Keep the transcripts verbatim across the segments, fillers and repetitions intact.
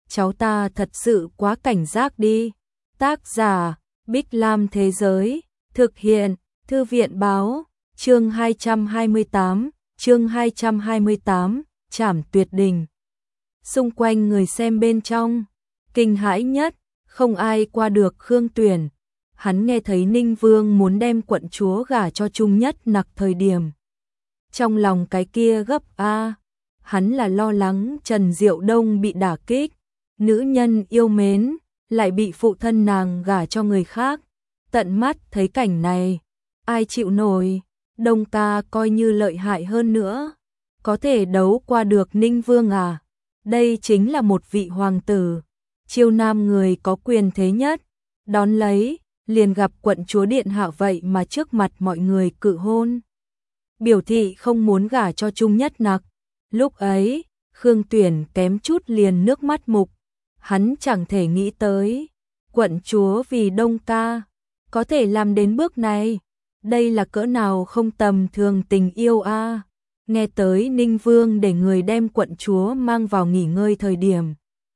cháu ta thật sự quá cảnh giác đi. Tác giả, Bích Lam Thế Giới, thực hiện, Thư viện Báo, chương hai trăm hai mươi tám, chương hai trăm hai mươi tám, Trảm Tuyệt Đình. Xung quanh người xem bên trong, kinh hãi nhất, không ai qua được Khương Tuyển. Hắn nghe thấy Ninh Vương muốn đem quận chúa gả cho Trung Nhất Nặc thời điểm. Trong lòng cái kia gấp a, hắn là lo lắng Trần Diệu Đông bị đả kích, nữ nhân yêu mến, lại bị phụ thân nàng gả cho người khác. Tận mắt thấy cảnh này, ai chịu nổi, Đông ca coi như lợi hại hơn nữa, có thể đấu qua được Ninh Vương à? Đây chính là một vị hoàng tử, chiêu nam người có quyền thế nhất, đón lấy, liền gặp quận chúa điện hạ vậy mà trước mặt mọi người cự hôn. Biểu thị không muốn gả cho Trung Nhất Nặc. Lúc ấy, Khương Tuyển kém chút liền nước mắt mục, hắn chẳng thể nghĩ tới, quận chúa vì Đông ca, có thể làm đến bước này, đây là cỡ nào không tầm thường tình yêu a. À. Nghe tới Ninh Vương để người đem quận chúa mang vào nghỉ ngơi thời điểm.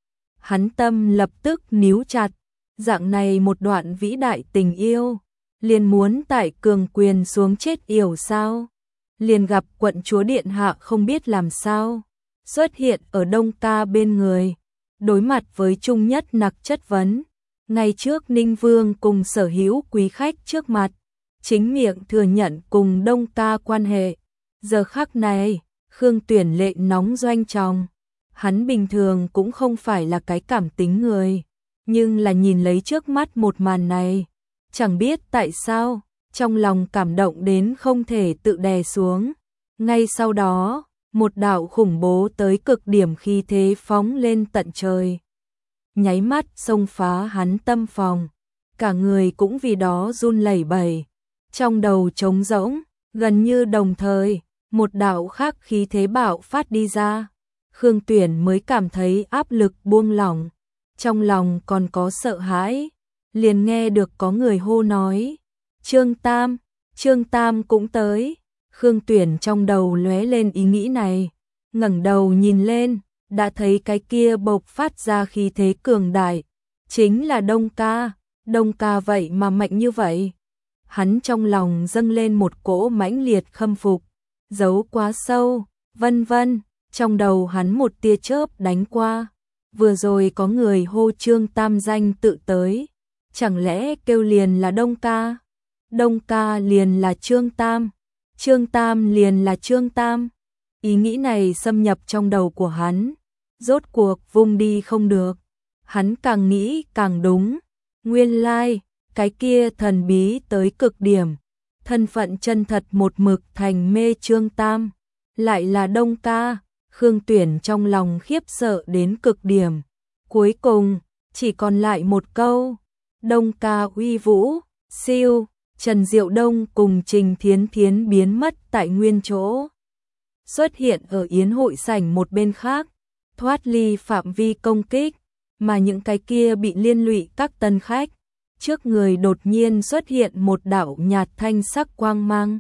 Hắn tâm lập tức níu chặt, dạng này một đoạn vĩ đại tình yêu, liền muốn tại cường quyền xuống chết yểu sao. Liền gặp quận chúa điện hạ không biết làm sao, xuất hiện ở Đông ca bên người, đối mặt với Trung Nhất Nặc chất vấn. Ngay trước Ninh Vương cùng sở hữu quý khách trước mặt, chính miệng thừa nhận cùng Đông ca quan hệ. Giờ khắc này, Khương Tuyển lệ nóng doanh tròng. Hắn bình thường cũng không phải là cái cảm tính người, nhưng là nhìn lấy trước mắt một màn này, chẳng biết tại sao, trong lòng cảm động đến không thể tự đè xuống. Ngay sau đó, một đạo khủng bố tới cực điểm khí thế phóng lên tận trời. Nháy mắt xông phá hắn tâm phòng, cả người cũng vì đó run lẩy bẩy. Trong đầu trống rỗng, gần như đồng thời, một đạo khác khí thế bạo phát đi ra. Khương Tuyển mới cảm thấy áp lực buông lỏng, trong lòng còn có sợ hãi, liền nghe được có người hô nói, Trương Tam, Trương Tam cũng tới. Khương Tuyển trong đầu lóe lên ý nghĩ này, ngẩng đầu nhìn lên, đã thấy cái kia bộc phát ra khí thế cường đại, chính là Đông ca. Đông ca vậy mà mạnh như vậy. Hắn trong lòng dâng lên một cỗ mãnh liệt khâm phục, giấu quá sâu, vân vân, trong đầu hắn một tia chớp đánh qua. Vừa rồi có người hô Trương Tam danh tự tới, chẳng lẽ kêu liền là Đông ca? Đông ca liền là Trương Tam, Trương Tam liền là Trương Tam. Ý nghĩ này xâm nhập trong đầu của hắn, rốt cuộc vung đi không được. Hắn càng nghĩ càng đúng, nguyên lai, cái kia thần bí tới cực điểm, thân phận chân thật một mực thành mê Trương Tam, lại là Đông ca. Khương Tuyển trong lòng khiếp sợ đến cực điểm. Cuối cùng, chỉ còn lại một câu, Đông ca uy vũ, siêu. Trần Diệu Đông cùng Trình Thiến Thiến biến mất tại nguyên chỗ, xuất hiện ở yến hội sảnh một bên khác, thoát ly phạm vi công kích, mà những cái kia bị liên lụy các tân khách, trước người đột nhiên xuất hiện một đạo nhạt thanh sắc quang mang,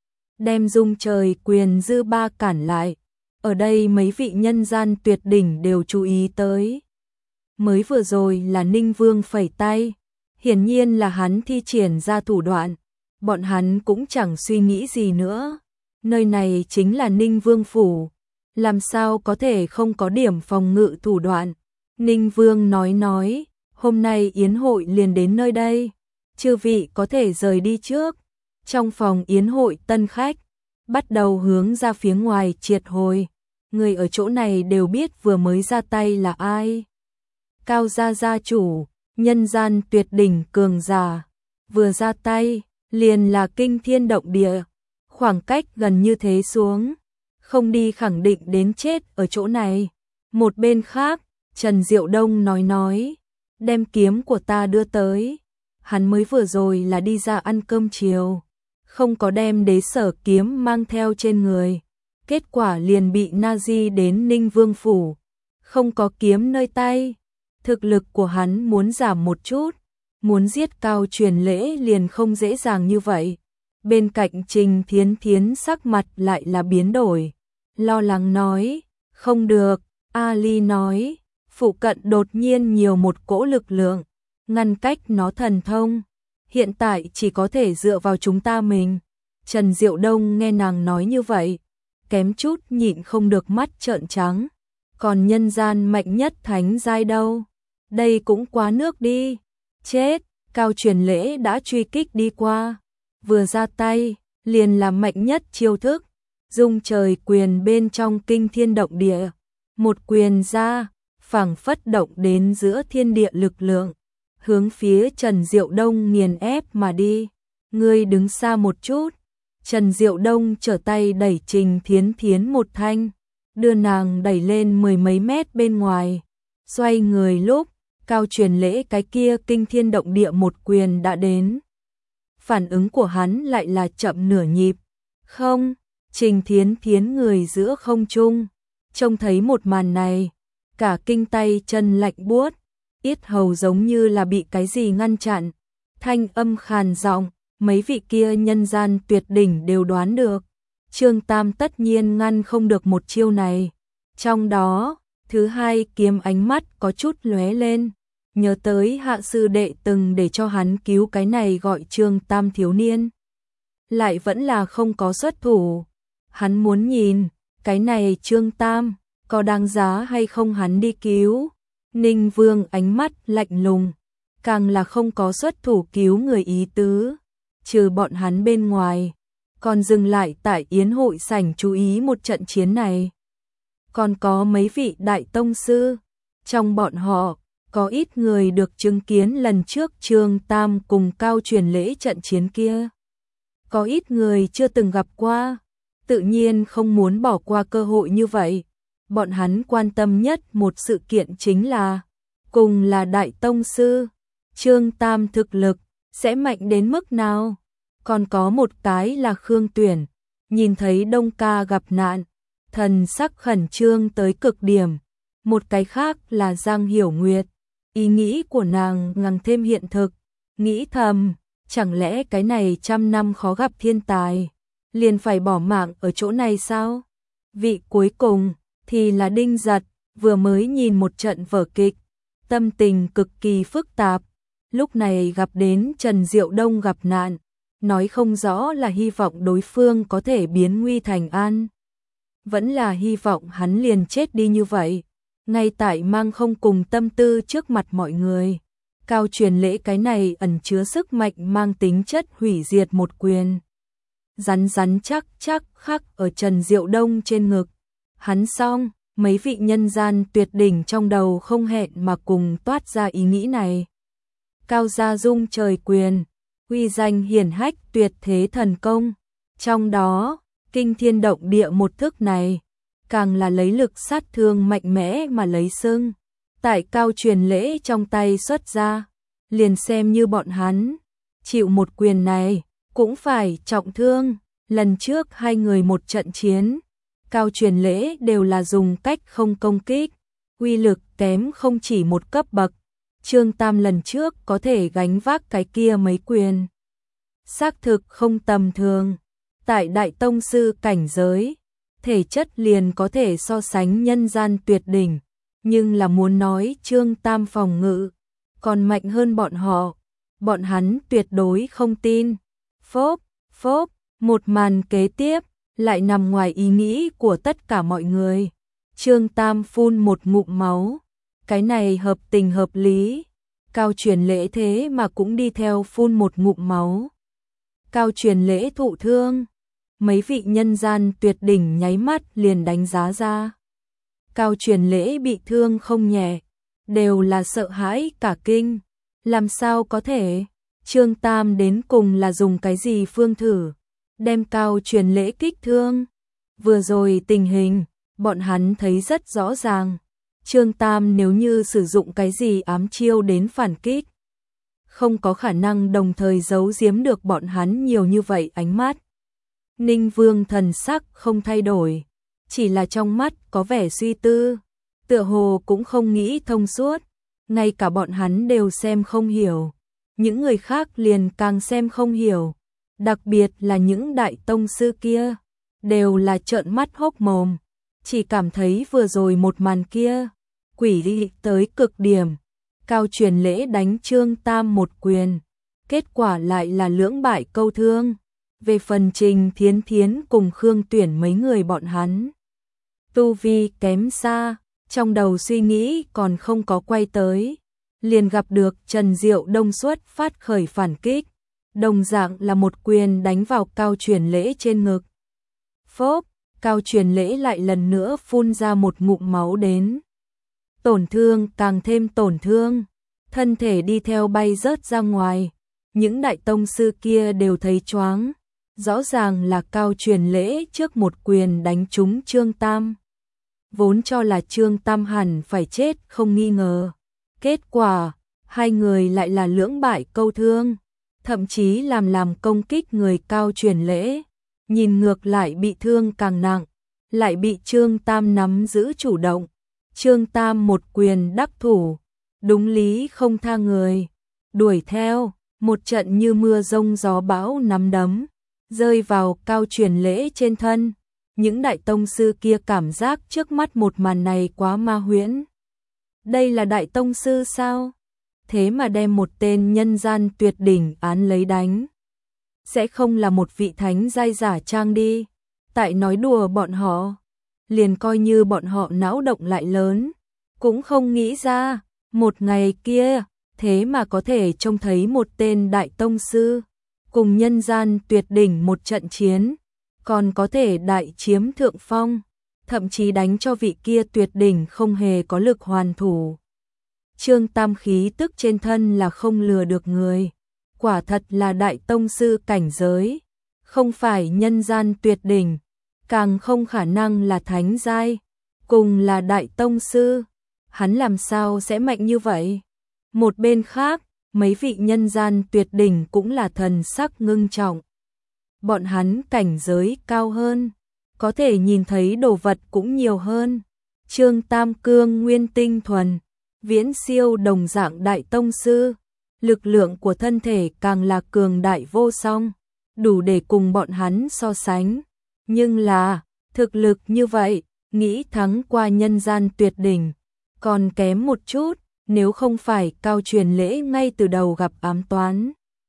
đem dung trời quyền dư ba cản lại. Ở đây mấy vị nhân gian tuyệt đỉnh đều chú ý tới. Mới vừa rồi là Ninh Vương phẩy tay, hiển nhiên là hắn thi triển ra thủ đoạn, bọn hắn cũng chẳng suy nghĩ gì nữa. Nơi này chính là Ninh Vương phủ, làm sao có thể không có điểm phòng ngự thủ đoạn. Ninh Vương nói nói, hôm nay yến hội liền đến nơi đây, chư vị có thể rời đi trước. Trong phòng yến hội tân khách, bắt đầu hướng ra phía ngoài triệt hồi. Người ở chỗ này đều biết vừa mới ra tay là ai. Cao gia gia chủ, nhân gian tuyệt đỉnh cường giả, vừa ra tay, liền là kinh thiên động địa. Khoảng cách gần như thế xuống, không đi khẳng định đến chết ở chỗ này. Một bên khác, Trần Diệu Đông nói nói, đem kiếm của ta đưa tới. Hắn mới vừa rồi là đi ra ăn cơm chiều, không có đem đế sở kiếm mang theo trên người. Kết quả liền bị Nazi đến Ninh Vương phủ, không có kiếm nơi tay. Thực lực của hắn muốn giảm một chút, muốn giết Cao Truyền Lễ liền không dễ dàng như vậy. Bên cạnh Trình Thiến Thiến sắc mặt lại là biến đổi, lo lắng nói, không được. Ali nói, phụ cận đột nhiên nhiều một cỗ lực lượng, ngăn cách nó thần thông. Hiện tại chỉ có thể dựa vào chúng ta mình. Trần Diệu Đông nghe nàng nói như vậy, kém chút nhịn không được mắt trợn trắng. Còn nhân gian mạnh nhất thánh giai đâu? Đây cũng quá nước đi. Chết, Cao Truyền Lễ đã truy kích đi qua. Vừa ra tay, liền là mạnh nhất chiêu thức. Dung trời quyền bên trong kinh thiên động địa. Một quyền ra, phảng phất động đến giữa thiên địa lực lượng. Hướng phía Trần Diệu Đông nghiền ép mà đi. Ngươi đứng xa một chút. Trần Diệu Đông trở tay đẩy Trình Thiến Thiến một thanh, đưa nàng đẩy lên mười mấy mét bên ngoài. Xoay người lúc, Cao Truyền Lễ cái kia kinh thiên động địa một quyền đã đến. Phản ứng của hắn lại là chậm nửa nhịp. Không, Trình Thiến Thiến người giữa không trung, trông thấy một màn này, cả kinh tay chân lạnh buốt, yết hầu giống như là bị cái gì ngăn chặn. Thanh âm khàn giọng, mấy vị kia nhân gian tuyệt đỉnh đều đoán được. Trương Tam tất nhiên ngăn không được một chiêu này. Trong đó, thứ hai kiếm ánh mắt có chút lóe lên, nhớ tới hạ sư đệ từng để cho hắn cứu cái này gọi Trương Tam thiếu niên. Lại vẫn là không có xuất thủ. Hắn muốn nhìn, cái này Trương Tam, có đáng giá hay không hắn đi cứu. Ninh Vương ánh mắt lạnh lùng, càng là không có xuất thủ cứu người ý tứ. Trừ bọn hắn bên ngoài, còn dừng lại tại yến hội sảnh chú ý một trận chiến này. Còn có mấy vị đại tông sư, trong bọn họ, có ít người được chứng kiến lần trước Trương Tam cùng Cao Truyền Lễ trận chiến kia. Có ít người chưa từng gặp qua, tự nhiên không muốn bỏ qua cơ hội như vậy. Bọn hắn quan tâm nhất một sự kiện chính là, cùng là đại tông sư, Trương Tam thực lực sẽ mạnh đến mức nào? Còn có một cái là Khương Tuyển, nhìn thấy Đông ca gặp nạn, thần sắc khẩn trương tới cực điểm. Một cái khác là Giang Hiểu Nguyệt, ý nghĩ của nàng ngằng thêm hiện thực, nghĩ thầm, chẳng lẽ cái này trăm năm khó gặp thiên tài, liền phải bỏ mạng ở chỗ này sao? Vị cuối cùng thì là Đinh Giật, vừa mới nhìn một trận vở kịch, tâm tình cực kỳ phức tạp, lúc này gặp đến Trần Diệu Đông gặp nạn, nói không rõ là hy vọng đối phương có thể biến nguy thành an, vẫn là hy vọng hắn liền chết đi như vậy. Ngay tại mang không cùng tâm tư trước mặt mọi người, Cao Truyền Lễ cái này ẩn chứa sức mạnh mang tính chất hủy diệt một quyền. Rắn rắn chắc chắc khắc ở Trần Diệu Đông trên ngực. Hắn xong, mấy vị nhân gian tuyệt đỉnh trong đầu không hẹn mà cùng toát ra ý nghĩ này. Cao gia dung trời quyền, uy danh hiển hách tuyệt thế thần công. Trong đó, kinh thiên động địa một thức này, càng là lấy lực sát thương mạnh mẽ mà lấy xưng. Tại Cao Truyền Lễ trong tay xuất ra, liền xem như bọn hắn chịu một quyền này, cũng phải trọng thương. Lần trước hai người một trận chiến, Cao Truyền Lễ đều là dùng cách không công kích, uy lực kém không chỉ một cấp bậc. Trương Tam lần trước có thể gánh vác cái kia mấy quyền, xác thực không tầm thường. Tại đại tông sư cảnh giới, thể chất liền có thể so sánh nhân gian tuyệt đỉnh, nhưng là muốn nói Trương Tam phòng ngự còn mạnh hơn bọn họ, bọn hắn tuyệt đối không tin. Phốp, phốp, một màn kế tiếp lại nằm ngoài ý nghĩ của tất cả mọi người. Trương Tam phun một ngụm máu, cái này hợp tình hợp lý. Cao Truyền Lễ thế mà cũng đi theo phun một ngụm máu. Cao Truyền Lễ thụ thương, mấy vị nhân gian tuyệt đỉnh nháy mắt liền đánh giá ra. Cao Truyền Lễ bị thương không nhẹ, đều là sợ hãi cả kinh. Làm sao có thể? Trương Tam đến cùng là dùng cái gì phương thử đem Cao Truyền Lễ kích thương? Vừa rồi tình hình, bọn hắn thấy rất rõ ràng. Trương Tam nếu như sử dụng cái gì ám chiêu đến phản kích, không có khả năng đồng thời giấu giếm được bọn hắn nhiều như vậy ánh mắt. Ninh Vương thần sắc không thay đổi, chỉ là trong mắt có vẻ suy tư, tựa hồ cũng không nghĩ thông suốt. Ngay cả bọn hắn đều xem không hiểu, những người khác liền càng xem không hiểu, đặc biệt là những đại tông sư kia, đều là trợn mắt hốc mồm, chỉ cảm thấy vừa rồi một màn kia, quỷ dị tới cực điểm. Cao Truyền Lễ đánh Trương Tam một quyền, kết quả lại là lưỡng bại câu thương. Về phần Trình Thiến Thiến cùng Khương Tuyển mấy người bọn hắn, tu vi kém xa, trong đầu suy nghĩ còn không có quay tới, liền gặp được Trần Diệu Đông xuất phát khởi phản kích, đồng dạng là một quyền đánh vào Cao Truyền Lễ trên ngực. Phốp, Cao Truyền Lễ lại lần nữa phun ra một ngụm máu đến. Tổn thương càng thêm tổn thương, thân thể đi theo bay rớt ra ngoài. Những đại tông sư kia đều thấy choáng, rõ ràng là Cao Truyền Lễ trước một quyền đánh trúng Trương Tam. Vốn cho là Trương Tam hẳn phải chết không nghi ngờ. Kết quả, hai người lại là lưỡng bại câu thương, thậm chí làm làm công kích người Cao Truyền Lễ. Nhìn ngược lại bị thương càng nặng, lại bị Trương Tam nắm giữ chủ động. Trương Tam một quyền đắc thủ, đúng lý không tha người, đuổi theo, một trận như mưa rông gió bão nắm đấm, rơi vào Cao Truyền Lễ trên thân. Những đại tông sư kia cảm giác trước mắt một màn này quá ma huyễn. Đây là đại tông sư sao? Thế mà đem một tên nhân gian tuyệt đỉnh án lấy đánh. Sẽ không là một vị thánh giai giả trang đi. Tại nói đùa bọn họ, liền coi như bọn họ não động lại lớn, cũng không nghĩ ra, một ngày kia, thế mà có thể trông thấy một tên đại tông sư, cùng nhân gian tuyệt đỉnh một trận chiến, còn có thể đại chiếm thượng phong, thậm chí đánh cho vị kia tuyệt đỉnh không hề có lực hoàn thủ. Trương Tam khí tức trên thân là không lừa được người, quả thật là đại tông sư cảnh giới, không phải nhân gian tuyệt đỉnh, càng không khả năng là thánh giai, cùng là đại tông sư, hắn làm sao sẽ mạnh như vậy? Một bên khác, mấy vị nhân gian tuyệt đỉnh cũng là thần sắc ngưng trọng. Bọn hắn cảnh giới cao hơn, có thể nhìn thấy đồ vật cũng nhiều hơn. Trương Tam cương nguyên tinh thuần, viễn siêu đồng dạng đại tông sư, lực lượng của thân thể càng là cường đại vô song, đủ để cùng bọn hắn so sánh. Nhưng là, thực lực như vậy, nghĩ thắng qua nhân gian tuyệt đỉnh, còn kém một chút, nếu không phải Cao Truyền Lễ ngay từ đầu gặp ám toán,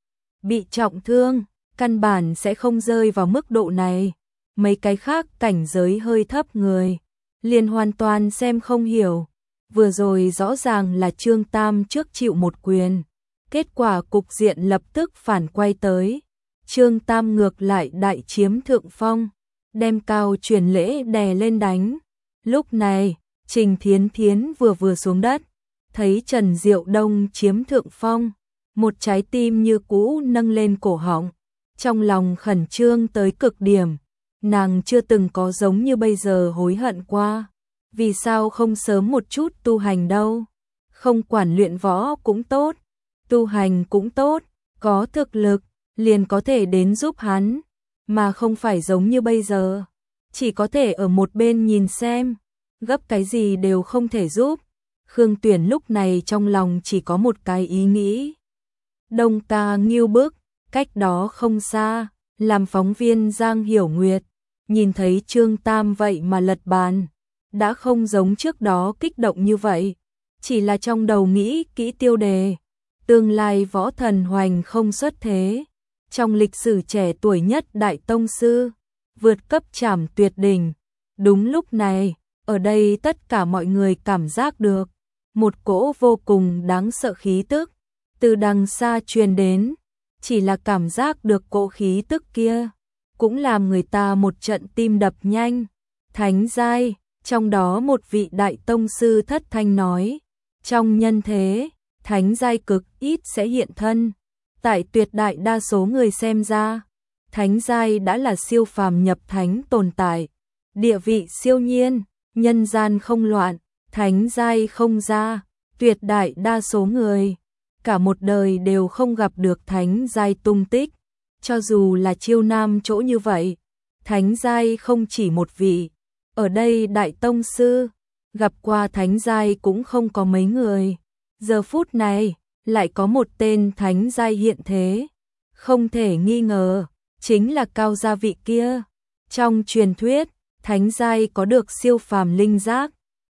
bị trọng thương, căn bản sẽ không rơi vào mức độ này. Mấy cái khác cảnh giới hơi thấp người, liền hoàn toàn xem không hiểu. Vừa rồi rõ ràng là Trương Tam trước chịu một quyền, kết quả cục diện lập tức phản quay tới. Trương Tam ngược lại đại chiếm thượng phong, đem Cao Truyền Lễ đè lên đánh. Lúc này, Trình Thiến Thiến vừa vừa xuống đất, thấy Trần Diệu Đông chiếm thượng phong, một trái tim như cũ nâng lên cổ họng, trong lòng khẩn trương tới cực điểm. Nàng chưa từng có giống như bây giờ hối hận qua, vì sao không sớm một chút tu hành đâu? Không quản luyện võ cũng tốt, tu hành cũng tốt, có thực lực liền có thể đến giúp hắn, mà không phải giống như bây giờ, chỉ có thể ở một bên nhìn xem, gấp cái gì đều không thể giúp. Khương Tuyển lúc này trong lòng chỉ có một cái ý nghĩ. Đông ca Ngưu Bức, cách đó không xa, làm phóng viên Giang Hiểu Nguyệt, nhìn thấy Trương Tam vậy mà lật bàn, đã không giống trước đó kích động như vậy, chỉ là trong đầu nghĩ kỹ tiêu đề, tương lai võ thần hoành không xuất thế, trong lịch sử trẻ tuổi nhất đại tông sư, vượt cấp trảm tuyệt đỉnh. Đúng lúc này, ở đây tất cả mọi người cảm giác được một cỗ vô cùng đáng sợ khí tức từ đằng xa truyền đến, chỉ là cảm giác được cỗ khí tức kia cũng làm người ta một trận tim đập nhanh. Thánh giai, trong đó một vị đại tông sư thất thanh nói, trong nhân thế, thánh giai cực ít sẽ hiện thân. Tại tuyệt đại đa số người xem ra, thánh giai đã là siêu phàm nhập thánh tồn tại, địa vị siêu nhiên, nhân gian không loạn, thánh giai không ra, tuyệt đại đa số người cả một đời đều không gặp được thánh giai tung tích. Cho dù là Chiêu Nam chỗ như vậy, thánh giai không chỉ một vị, ở đây đại tông sư gặp qua thánh giai cũng không có mấy người. Giờ phút này lại có một tên thánh giai hiện thế, không thể nghi ngờ chính là Cao gia vị kia. Trong truyền thuyết, thánh giai có được siêu phàm linh giác,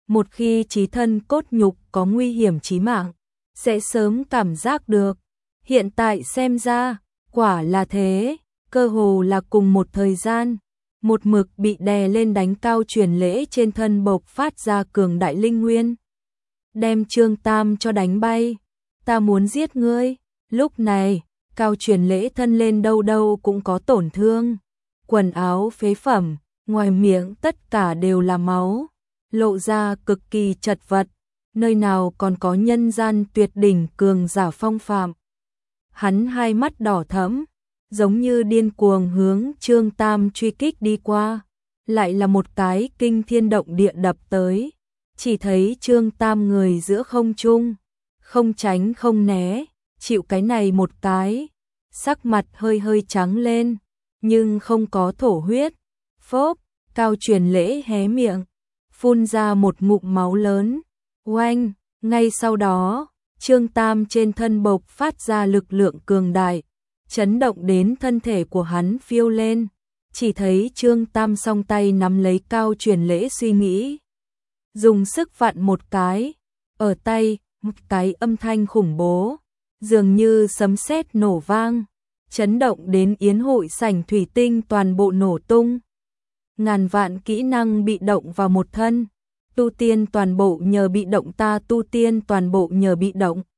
một khi trí thân cốt nhục có nguy hiểm chí mạng, sẽ sớm cảm giác được. Hiện tại xem ra, quả là thế, cơ hồ là cùng một thời gian, một mực bị đè lên đánh Cao Truyền Lễ trên thân bộc phát ra cường đại linh nguyên, đem Trương Tam cho đánh bay. Ta muốn giết ngươi. Lúc này, Cao Truyền Lễ thân lên đâu đâu cũng có tổn thương, quần áo phế phẩm, ngoài miệng tất cả đều là máu, lộ ra cực kỳ chật vật, nơi nào còn có nhân gian tuyệt đỉnh cường giả phong phạm. Hắn hai mắt đỏ thẫm, giống như điên cuồng hướng Trương Tam truy kích đi qua, lại là một cái kinh thiên động địa đập tới. Chỉ thấy Trương Tam người giữa không trung, không tránh không né, chịu cái này một cái, sắc mặt hơi hơi trắng lên, nhưng không có thổ huyết. Phốp, Cao Truyền Lễ hé miệng, phun ra một ngụm máu lớn. Oanh, ngay sau đó, Trương Tam trên thân bộc phát ra lực lượng cường đại, chấn động đến thân thể của hắn phiêu lên. Chỉ thấy Trương Tam song tay nắm lấy Cao Truyền Lễ suy nghĩ, dùng sức vặn một cái, ở tay, một cái âm thanh khủng bố, dường như sấm sét nổ vang, chấn động đến yến hội sảnh thủy tinh toàn bộ nổ tung. Ngàn vạn kỹ năng bị động vào một thân, tu tiên toàn bộ nhờ bị động, ta tu tiên toàn bộ nhờ bị động.